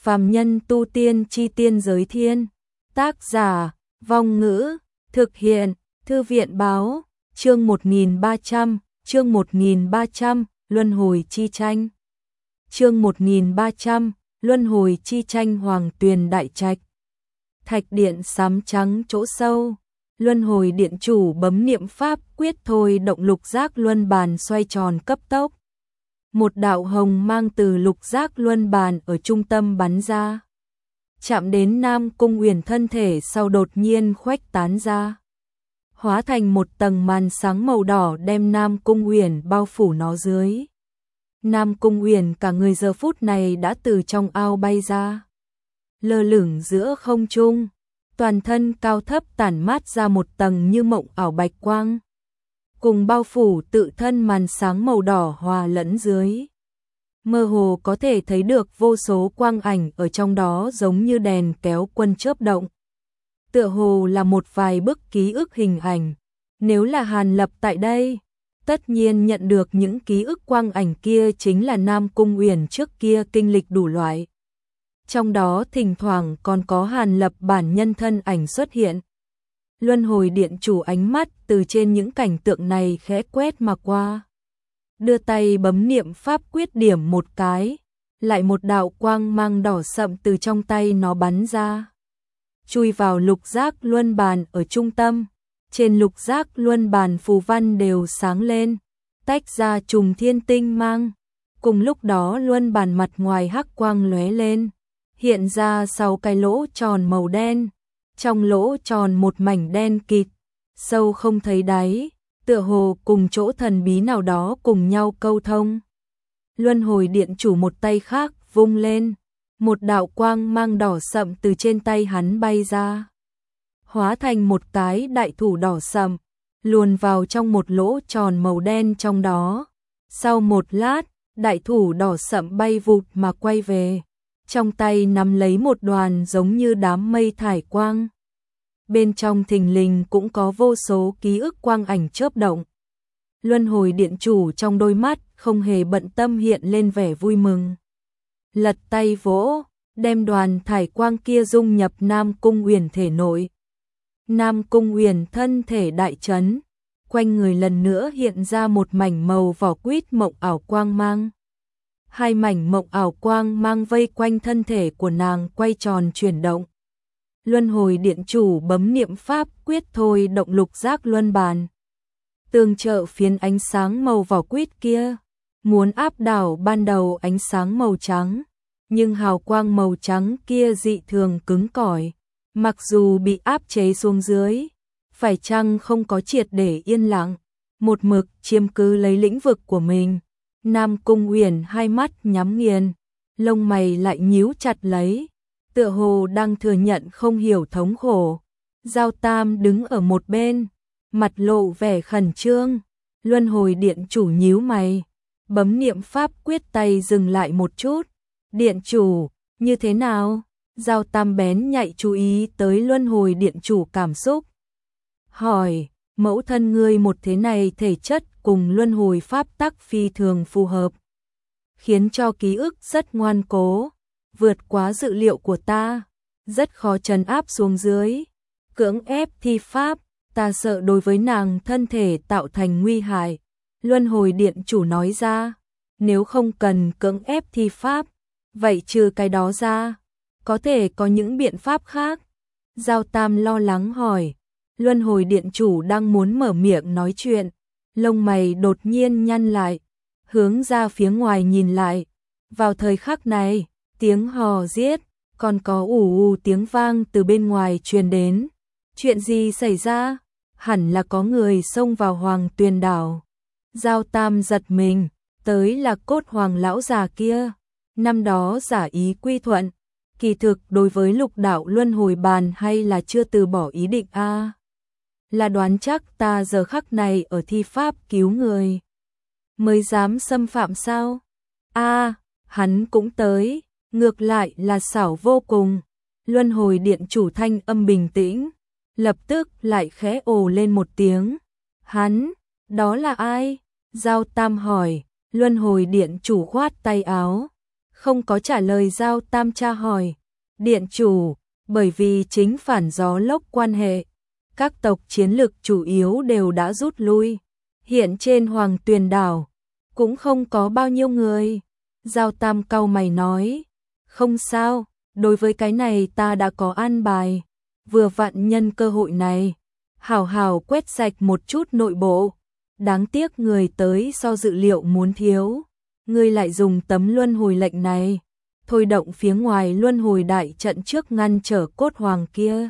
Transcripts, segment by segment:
Phàm nhân tu tiên chi tiên giới thiên. Tác giả, Vong Ngữ, thực hiện, Thư viện báo, chương 1300, Luân hồi chi tranh. Chương 1300, Luân hồi chi tranh. Hoàng Tuyền đại trạch. Thạch điện xám trắng chỗ sâu. Luân hồi điện chủ bấm niệm pháp quyết thôi động lục giác luân bàn xoay tròn cấp tốc. Một đạo hồng mang từ lục giác luân bàn ở trung tâm bắn ra, chạm đến Nam Cung Uyển thân thể sau đột nhiên khuếch tán ra, hóa thành một tầng màn sáng màu đỏ đem Nam Cung Uyển bao phủ nó dưới. Nam Cung Uyển cả người giờ phút này đã từ trong ao bay ra, lơ lửng giữa không trung, toàn thân cao thấp tản mát ra một tầng như mộng ảo bạch quang, cùng bao phủ tự thân màn sáng màu đỏ hòa lẫn dưới. Mơ hồ có thể thấy được vô số quang ảnh ở trong đó giống như đèn kéo quân chớp động. Tựa hồ là một vài bức ký ức hình ảnh. Nếu là Hàn Lập tại đây, tất nhiên nhận được những ký ức quang ảnh kia chính là Nam Cung Uyển trước kia kinh lịch đủ loại. Trong đó thỉnh thoảng còn có Hàn Lập bản nhân thân ảnh xuất hiện. Luân hồi điện chủ ánh mắt từ trên những cảnh tượng này khẽ quét mà qua. Đưa tay bấm niệm pháp quyết điểm một cái, lại một đạo quang mang đỏ sậm từ trong tay nó bắn ra, chui vào lục giác luân bàn ở trung tâm. Trên lục giác luân bàn phù văn đều sáng lên, tách ra trùng thiên tinh mang. Cùng lúc đó luân bàn mặt ngoài hắc quang lóe lên, hiện ra 6 cái lỗ tròn màu đen. Trong lỗ tròn một mảnh đen kịt, sâu không thấy đáy, tựa hồ cùng chỗ thần bí nào đó cùng nhau câu thông. Luân hồi điện chủ một tay khác vung lên, một đạo quang mang đỏ sậm từ trên tay hắn bay ra, hóa thành một cái đại thủ đỏ sậm, luồn vào trong một lỗ tròn màu đen trong đó. Sau một lát, đại thủ đỏ sậm bay vụt mà quay về, trong tay nắm lấy một đoàn giống như đám mây thải quang. Bên trong thình lình cũng có vô số ký ức quang ảnh chớp động. Luân hồi điện chủ trong đôi mắt không hề bận tâm hiện lên vẻ vui mừng. Lật tay vỗ, đem đoàn thải quang kia dung nhập Nam Cung Uyển thể nội. Nam Cung Uyển thân thể đại chấn, quanh người lần nữa hiện ra một mảnh màu vỏ quýt mộng ảo quang mang. Hai mảnh mộng ảo quang mang vây quanh thân thể của nàng quay tròn chuyển động. Luân hồi điện chủ bấm niệm pháp quyết thôi động lục giác luân bàn, tương trợ phiến ánh sáng màu vỏ quýt kia, muốn áp đảo ban đầu ánh sáng màu trắng, nhưng hào quang màu trắng kia dị thường cứng cỏi, mặc dù bị áp chế xuống dưới, phải chăng không có triệt để yên lặng, một mực chiếm cứ lấy lĩnh vực của mình. Nam Cung Uyển hai mắt nhắm nghiền, lông mày lại nhíu chặt lấy, tựa hồ đang thừa nhận không hiểu thống khổ. Giao Tam đứng ở một bên, mặt lộ vẻ khẩn trương. Luân hồi điện chủ nhíu mày, bấm niệm pháp quyết tay dừng lại một chút. Điện chủ, như thế nào? Giao Tam bén nhạy chú ý tới luân hồi điện chủ cảm xúc. Hỏi, mẫu thân ngươi một thế này thể chất cùng luân hồi pháp tắc phi thường phù hợp, khiến cho ký ức rất ngoan cố, vượt quá dự liệu của ta, rất khó trấn áp xuống dưới. Cưỡng ép thi pháp, ta sợ đối với nàng thân thể tạo thành nguy hại. Luân hồi điện chủ nói ra, nếu không cần cưỡng ép thi pháp, vậy trừ cái đó ra, có thể có những biện pháp khác. Giao Tam lo lắng hỏi. Luân hồi điện chủ đang muốn mở miệng nói chuyện, lông mày đột nhiên nhăn lại, hướng ra phía ngoài nhìn lại. Vào thời khắc này, tiếng hò giết, còn có ù ù tiếng vang từ bên ngoài truyền đến. Chuyện gì xảy ra? Hẳn là có người xông vào Hoàng Tuyền đảo. Giao Tam giật mình, tới là Cốt Hoàng lão già kia. Năm đó giả ý quy thuận, kỳ thực đối với lục đạo luân hồi bàn hay là chưa từ bỏ ý định a? Là đoán chắc ta giờ khắc này ở thi pháp cứu người, mới dám xâm phạm sao? A, hắn cũng tới, ngược lại là xảo vô cùng. Luân hồi điện chủ thanh âm bình tĩnh, lập tức lại khẽ ồ lên một tiếng. Hắn, đó là ai? Giao Tam hỏi. Luân hồi điện chủ khoát tay áo, Không có trả lời Giao Tam tra hỏi. Điện chủ, bởi vì chính phản gió lốc quan hệ, các tộc chiến lực chủ yếu đều đã rút lui. Hiện trên Hoàng Tuyền đảo cũng không có bao nhiêu người. Giao Tam cau mày nói, không sao, đối với cái này ta đã có an bài. Vừa vặn nhân cơ hội này, hảo hảo quét sạch một chút nội bộ. Đáng tiếc người tới so dự liệu muốn thiếu. Ngươi lại dùng tấm luân hồi lệnh này, thôi động phía ngoài luân hồi đại trận trước ngăn trở cốt hoàng kia.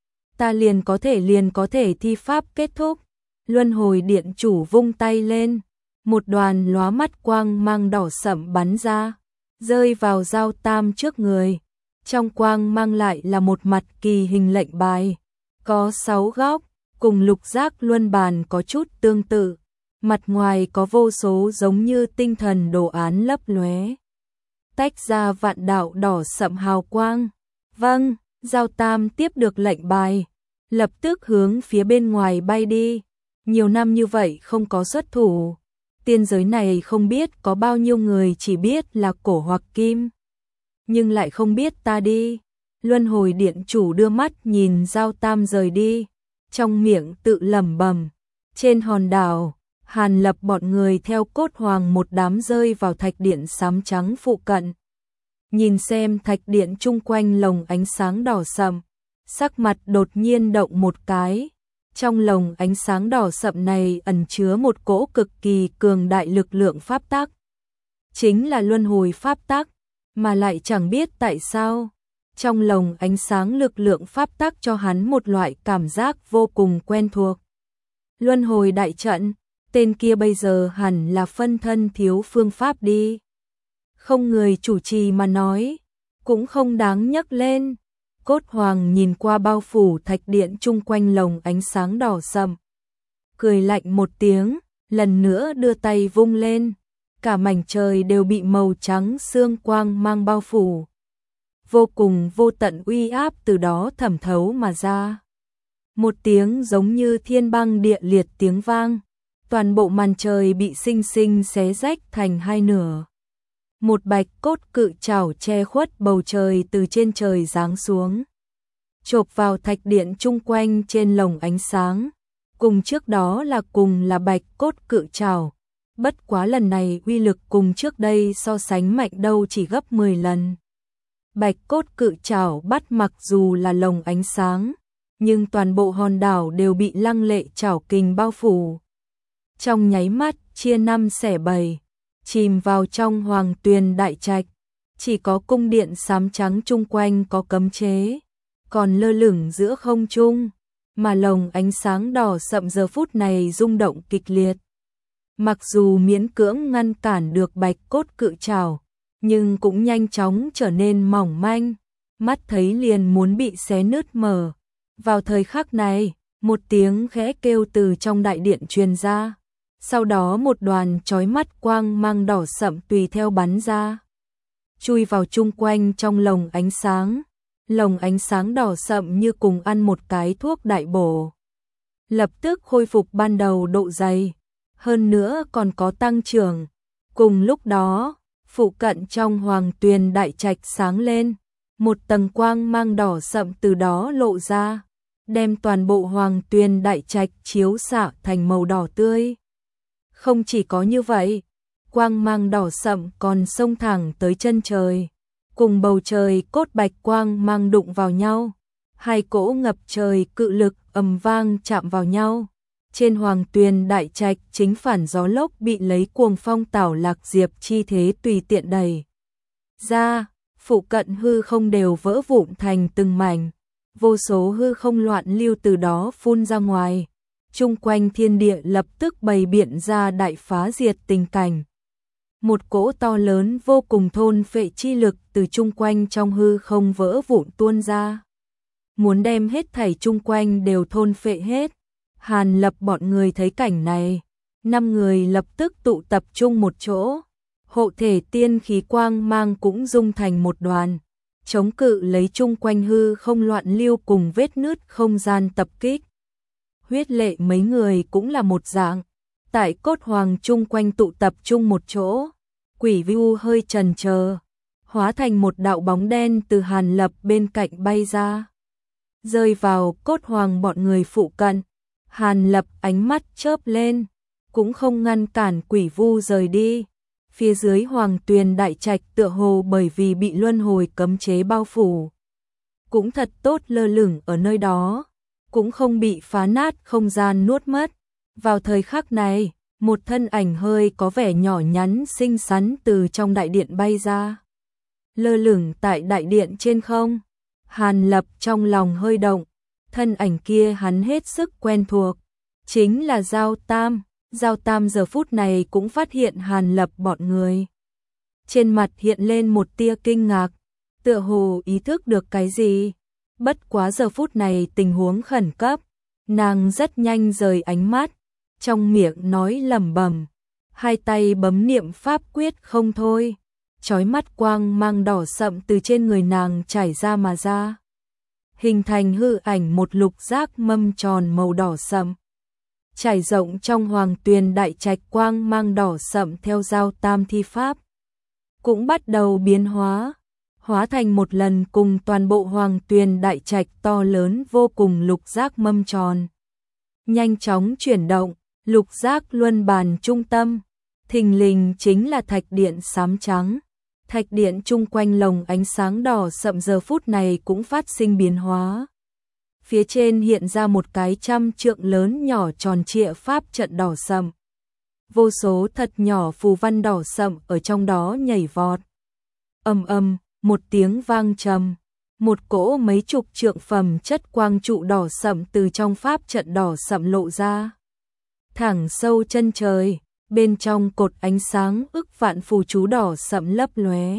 Ta liền có thể thi pháp kết thúc. Luân hồi điện chủ vung tay lên, một đoàn lóa mắt quang mang đỏ sẫm bắn ra, rơi vào Giao Tam trước người. Trong quang mang lại là một mặt kỳ hình lệnh bài, có 6 góc, cùng lục giác luân bàn có chút tương tự. Mặt ngoài có vô số giống như tinh thần đồ án lấp lóe, tách ra vạn đạo đỏ sẫm hào quang. Vâng, Giao Tam tiếp được lệnh bài, lập tức hướng phía bên ngoài bay đi. Nhiều năm như vậy không có xuất thủ, tiên giới này không biết có bao nhiêu người chỉ biết là cổ hoặc kim, nhưng lại không biết ta đi. Luân hồi điện chủ đưa mắt nhìn Giao Tam rời đi, trong miệng tự lẩm bẩm. Trên hòn đảo, Hàn Lập bọn người theo cốt hoàng một đám rơi vào thạch điện xám trắng phụ cận. Nhìn xem thạch điện chung quanh lồng ánh sáng đỏ sậm, sắc mặt đột nhiên động một cái. Trong lồng ánh sáng đỏ sậm này ẩn chứa một cỗ cực kỳ cường đại lực lượng pháp tắc. Chính là luân hồi pháp tắc, mà lại chẳng biết tại sao. Trong lồng ánh sáng lực lượng pháp tắc cho hắn một loại cảm giác vô cùng quen thuộc. Luân hồi đại trận, tên kia bây giờ hẳn là phân thân thiếu phương pháp đi. Không người chủ trì mà nói, cũng không đáng nhắc lên. Cốt hoàng nhìn qua bao phủ thạch điện chung quanh lồng ánh sáng đỏ sậm, cười lạnh một tiếng, lần nữa đưa tay vung lên. Cả mảnh trời đều bị màu trắng sương quang mang bao phủ. Vô cùng vô tận uy áp từ đó thẩm thấu mà ra. Một tiếng giống như thiên băng địa liệt tiếng vang, toàn bộ màn trời bị sinh sinh xé rách thành hai nửa. Một bạch cốt cự trảo che khuất bầu trời từ trên trời giáng xuống, chộp vào thạch điện chung quanh trên lồng ánh sáng. Cùng trước đó là bạch cốt cự trảo, bất quá lần này uy lực cùng trước đây so sánh mạnh đâu chỉ gấp 10 lần. Bạch cốt cự trảo bắt mặc dù là lồng ánh sáng, nhưng toàn bộ hòn đảo đều bị lăng lệ trảo kình bao phủ. Trong nháy mắt chia 5 xẻ 7, chìm vào trong Hoàng Tuyền đại trạch. Chỉ có cung điện xám trắng chung quanh có cấm chế, còn lơ lửng giữa không trung, mà lồng ánh sáng đỏ sậm giờ phút này rung động kịch liệt. Mặc dù miễn cưỡng ngăn cản được bạch cốt cự trảo, nhưng cũng nhanh chóng trở nên mỏng manh, mắt thấy liền muốn bị xé nứt mở. Vào thời khắc này, một tiếng khẽ kêu từ trong đại điện truyền ra, sau đó một đoàn chói mắt quang mang đỏ sậm tùy theo bắn ra, chui vào chung quanh trong lồng ánh sáng. Lồng ánh sáng đỏ sậm như cùng ăn một cái thuốc đại bổ, lập tức khôi phục ban đầu độ dày, hơn nữa còn có tăng trưởng. Cùng lúc đó, phụ cận trong Hoàng Tuyền đại trạch sáng lên, một tầng quang mang đỏ sậm từ đó lộ ra, đem toàn bộ Hoàng Tuyền đại trạch chiếu xạ thành màu đỏ tươi. Không chỉ có như vậy, quang mang đỏ sậm còn xông thẳng tới chân trời, cùng bầu trời cốt bạch quang mang đụng vào nhau. Hai cỗ ngập trời cự lực ầm vang chạm vào nhau. Trên Hoàng Tuyền đại trạch chính phản gió lốc bị lấy cuồng phong Tảo Lạc Diệp chi thế tùy tiện đẩy ra, phụ cận hư không đều vỡ vụn thành từng mảnh, vô số hư không loạn lưu từ đó phun ra ngoài. Chung quanh thiên địa lập tức bày biện ra đại phá diệt tình cảnh. Một cỗ to lớn vô cùng thôn phệ chi lực từ chung quanh trong hư không vỡ vụn tuôn ra, muốn đem hết thảy chung quanh đều thôn phệ hết. Hàn Lập bọn người thấy cảnh này, 5 người lập tức tụ tập trung một chỗ, hộ thể tiên khí quang mang cũng dung thành một đoàn, chống cự lấy chung quanh hư không loạn lưu cùng vết nứt không gian tập kích. Huyết Lệ mấy người cũng là một dạng, tại cốt hoàng chung quanh tụ tập chung một chỗ. Quỷ Vu hơi chần chờ, hóa thành một đạo bóng đen từ Hàn Lập bên cạnh bay ra, rơi vào cốt hoàng bọn người phụ cận. Hàn Lập ánh mắt chớp lên, cũng không ngăn cản Quỷ Vu rời đi. Phía dưới Hoàng Tuyền Đại Trạch tựa hồ bởi vì bị luân hồi cấm chế bao phủ, cũng thật tốt lơ lửng ở nơi đó, cũng không bị phá nát không gian nuốt mất. Vào thời khắc này, một thân ảnh hơi có vẻ nhỏ nhắn xinh xắn từ trong đại điện bay ra, lơ lửng tại đại điện trên không. Hàn Lập trong lòng hơi động, thân ảnh kia hắn hết sức quen thuộc, chính là Giao Tam. Giao Tam giờ phút này cũng phát hiện Hàn Lập bọn người. Trên mặt hiện lên một tia kinh ngạc, tựa hồ ý thức được cái gì. Bất quá giờ phút này tình huống khẩn cấp, nàng rất nhanh rời ánh mắt, trong miệng nói lẩm bẩm, hai tay bấm niệm pháp quyết không thôi. Chói mắt quang mang đỏ sậm từ trên người nàng chảy ra mà ra, hình thành hư ảnh một lục giác mâm tròn màu đỏ sậm, trải rộng trong Hoàng Tuyền Đại Trạch. Quang mang đỏ sậm theo Giao Tam thi pháp cũng bắt đầu biến hóa, hóa thành một lần cùng toàn bộ Hoàng Tuyền Đại Trạch to lớn vô cùng lục giác mâm tròn, nhanh chóng chuyển động. Lục giác luân bàn trung tâm, thình lình chính là thạch điện xám trắng. Thạch điện chung quanh lồng ánh sáng đỏ sậm giờ phút này cũng phát sinh biến hóa. Phía trên hiện ra một cái 100 trượng lớn nhỏ tròn trịa pháp trận đỏ sậm. Vô số thật nhỏ phù văn đỏ sậm ở trong đó nhảy vọt. Ầm ầm, một tiếng vang trầm, một cỗ mấy chục trượng phẩm chất quang trụ đỏ sậm từ trong pháp trận đỏ sậm lộ ra, thẳng sâu chân trời. Bên trong cột ánh sáng ức vạn phù chú đỏ sẫm lấp lóe,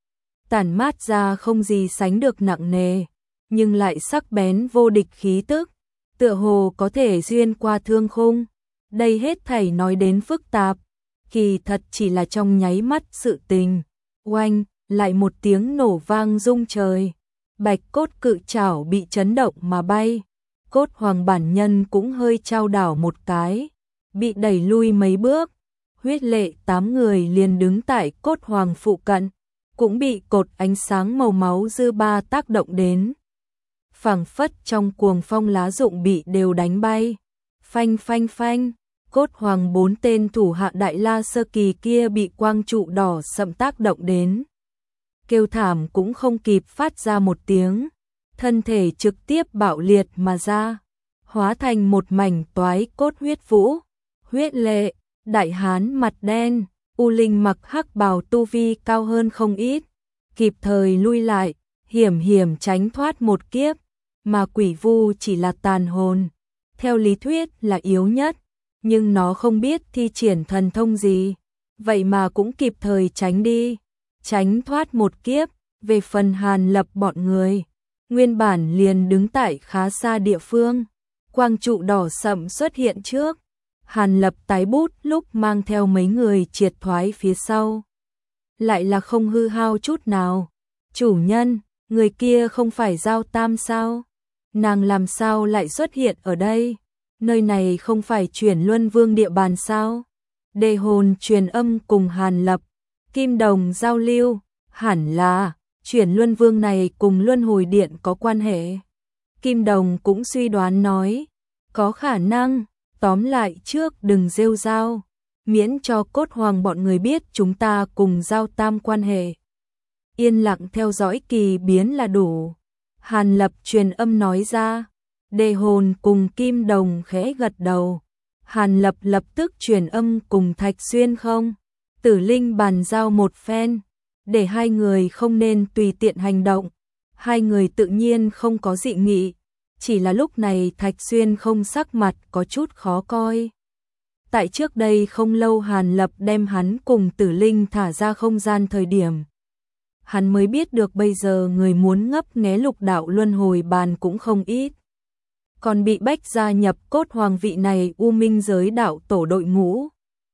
tản mát ra không gì sánh được nặng nề, nhưng lại sắc bén vô địch khí tức, tựa hồ có thể xuyên qua thương khung. Đây hết thảy nói đến phức tạp, kỳ thật chỉ là trong nháy mắt sự tình. Oanh, lại một tiếng nổ vang rung trời, bạch cốt cự trảo bị chấn động mà bay, cốt hoàng bản nhân cũng hơi chao đảo một cái, bị đẩy lui mấy bước. Huyết Lệ 8 người liền đứng tại cốt hoàng phụ cận, cũng bị cột ánh sáng màu máu dư ba tác động đến. Phảng phất trong cuồng phong lá rụng bị đều đánh bay. Phanh phanh phanh, cốt hoàng 4 tên thủ hạ Đại La sơ kỳ kia bị quang trụ đỏ sậm tác động đến. Kêu thảm cũng không kịp phát ra một tiếng, thân thể trực tiếp bạo liệt mà ra, hóa thành một mảnh toái cốt huyết vũ. Huyết Lệ, Đại hán mặt đen, U Linh mặc hắc bào tu vi cao hơn không ít, kịp thời lui lại, hiểm hiểm tránh thoát một kiếp, mà Quỷ Vu chỉ là tàn hồn, theo lý thuyết là yếu nhất, nhưng nó không biết thi triển thần thông gì, vậy mà cũng kịp thời tránh đi, tránh thoát một kiếp. Về phần Hàn Lập bọn người, nguyên bản liền đứng tại khá xa địa phương, quang trụ đỏ sậm xuất hiện trước. Hàn Lập tái bút lúc mang theo mấy người triệt thoái phía sau, lại là không hư hao chút nào. Chủ nhân, người kia không phải Giao Tam sao? Nàng làm sao lại xuất hiện ở đây? Nơi này không phải Chuyển Luân Vương địa bàn sao? Đề hồn truyền âm cùng Hàn Lập, Kim Đồng giao lưu, hẳn là Chuyển Luân Vương này cùng Luân Hồi Điện có quan hệ. Kim Đồng cũng suy đoán nói, có khả năng. Tóm lại trước đừng rêu rao, miễn cho cốt hoàng bọn người biết chúng ta cùng Giao Tam quan hệ. Yên lặng theo dõi kỳ biến là đủ. Hàn Lập truyền âm nói ra. Đề hồn cùng Kim Đồng khẽ gật đầu. Hàn Lập lập tức truyền âm cùng Thạch Xuyên không. Tử Linh bàn giao một phen, để hai người không nên tùy tiện hành động. Hai người tự nhiên không có dị nghị. Chỉ là lúc này Thạch Xuyên không sắc mặt có chút khó coi. Tại trước đây không lâu Hàn Lập đem hắn cùng Tử Linh thả ra không gian thời điểm, hắn mới biết được bây giờ người muốn ngấp nghé lục đạo luân hồi bàn cũng không ít. Còn bị bách gia nhập cốt hoàng vị này U Minh giới đạo tổ đội ngũ.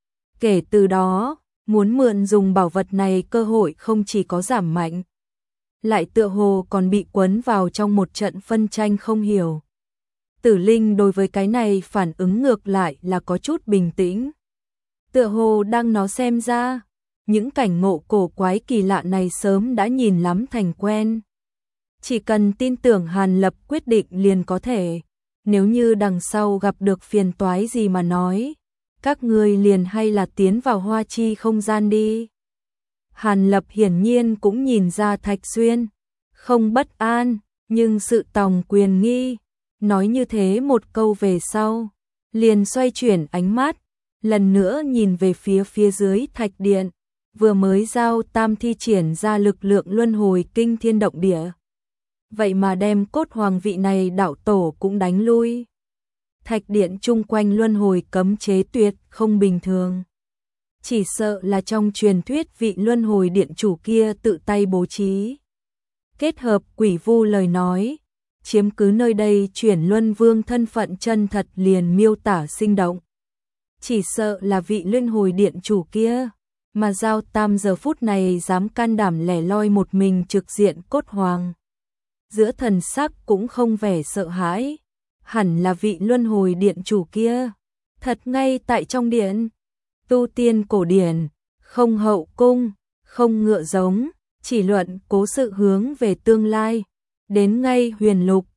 Kể từ đó, muốn mượn dùng bảo vật này cơ hội không chỉ có giảm mạnh, lại tựa hồ còn bị quấn vào trong một trận phân tranh không hiểu. Tử Linh đối với cái này phản ứng ngược lại là có chút bình tĩnh. Tựa hồ đang nó xem ra, những cảnh ngộ cổ quái kỳ lạ này sớm đã nhìn lắm thành quen. Chỉ cần tin tưởng Hàn Lập quyết định liền có thể, nếu như đằng sau gặp được phiền toái gì mà nói, các ngươi liền hay là tiến vào Hoa Chi không gian đi. Hàn Lập hiển nhiên cũng nhìn ra Thạch Xuyên không bất an, nhưng sự tòng quyền nghi, nói như thế một câu về sau, liền xoay chuyển ánh mắt, lần nữa nhìn về phía dưới thạch điện, vừa mới giao tam thi triển ra lực lượng luân hồi kinh thiên động địa. Vậy mà đem cốt hoàng vị này đạo tổ cũng đánh lui. Thạch điện chung quanh luân hồi cấm chế tuyệt không bình thường. Chỉ sợ là trong truyền thuyết vị luân hồi điện chủ kia tự tay bố trí. Kết hợp quỷ vu lời nói, chiếm cứ nơi đây chuyển luân vương thân phận chân thật liền miêu tả sinh động. Chỉ sợ là vị luân hồi điện chủ kia, mà Giao Tam giờ phút này dám can đảm lẻ loi một mình trực diện cốt hoàng. Giữa thần sắc cũng không vẻ sợ hãi, hẳn là vị luân hồi điện chủ kia, thật ngay tại trong điện. Tu tiên cổ điển, không hậu cung, không ngựa giống, chỉ luận cố sự hướng về tương lai, đến ngay huyền lục,